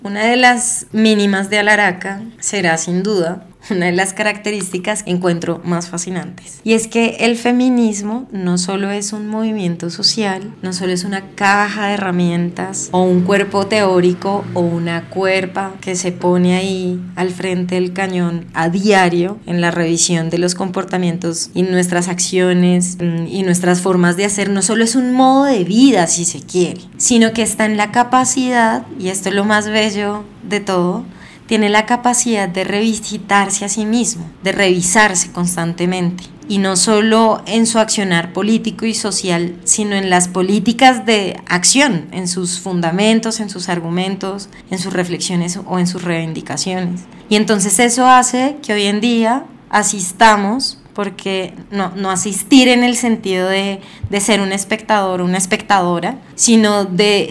Una de las mínimas de Alaraca será sin duda una de las características que encuentro más fascinantes. Y es que el feminismo no solo es un movimiento social, no solo es una caja de herramientas o un cuerpo teórico o una cuerpa que se pone ahí al frente del cañón a diario en la revisión de los comportamientos y nuestras acciones y nuestras formas de hacer. No solo es un modo de vida, si se quiere, sino que está en la capacidad, y esto es lo más bello de todo, tiene la capacidad de revisitarse a sí mismo, de revisarse constantemente. Y no solo en su accionar político y social, sino en las políticas de acción, en sus fundamentos, en sus argumentos, en sus reflexiones o en sus reivindicaciones. Y entonces eso hace que hoy en día asistamos, porque no asistir en el sentido de ser un espectador o una espectadora, sino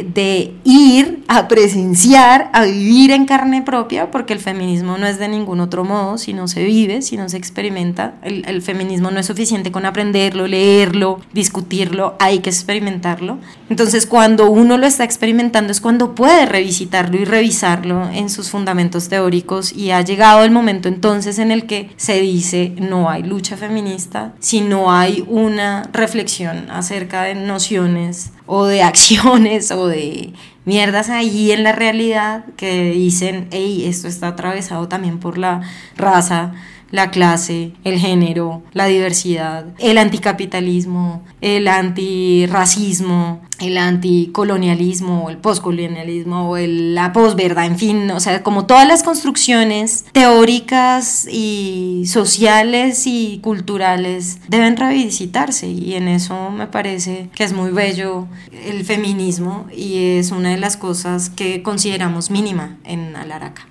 de ir a presenciar, a vivir en carne propia, porque el feminismo no es de ningún otro modo, si no se vive, si no se experimenta. El feminismo no es suficiente con aprenderlo, leerlo, discutirlo, hay que experimentarlo. Entonces, cuando uno lo está experimentando es cuando puede revisitarlo y revisarlo en sus fundamentos teóricos, y ha llegado el momento entonces en el que se dice: no hay lucha feminista si no hay una reflexión acerca de nociones o de acciones o de mierdas ahí en la realidad que dicen: hey, esto está atravesado también por la raza, la clase, el género, la diversidad, el anticapitalismo, el antirracismo, el anticolonialismo, o el postcolonialismo, o la posverdad, en fin, o sea, como todas las construcciones teóricas y sociales y culturales deben revisitarse, y en eso me parece que es muy bello el feminismo y es una de las cosas que consideramos mínima en Alaraca.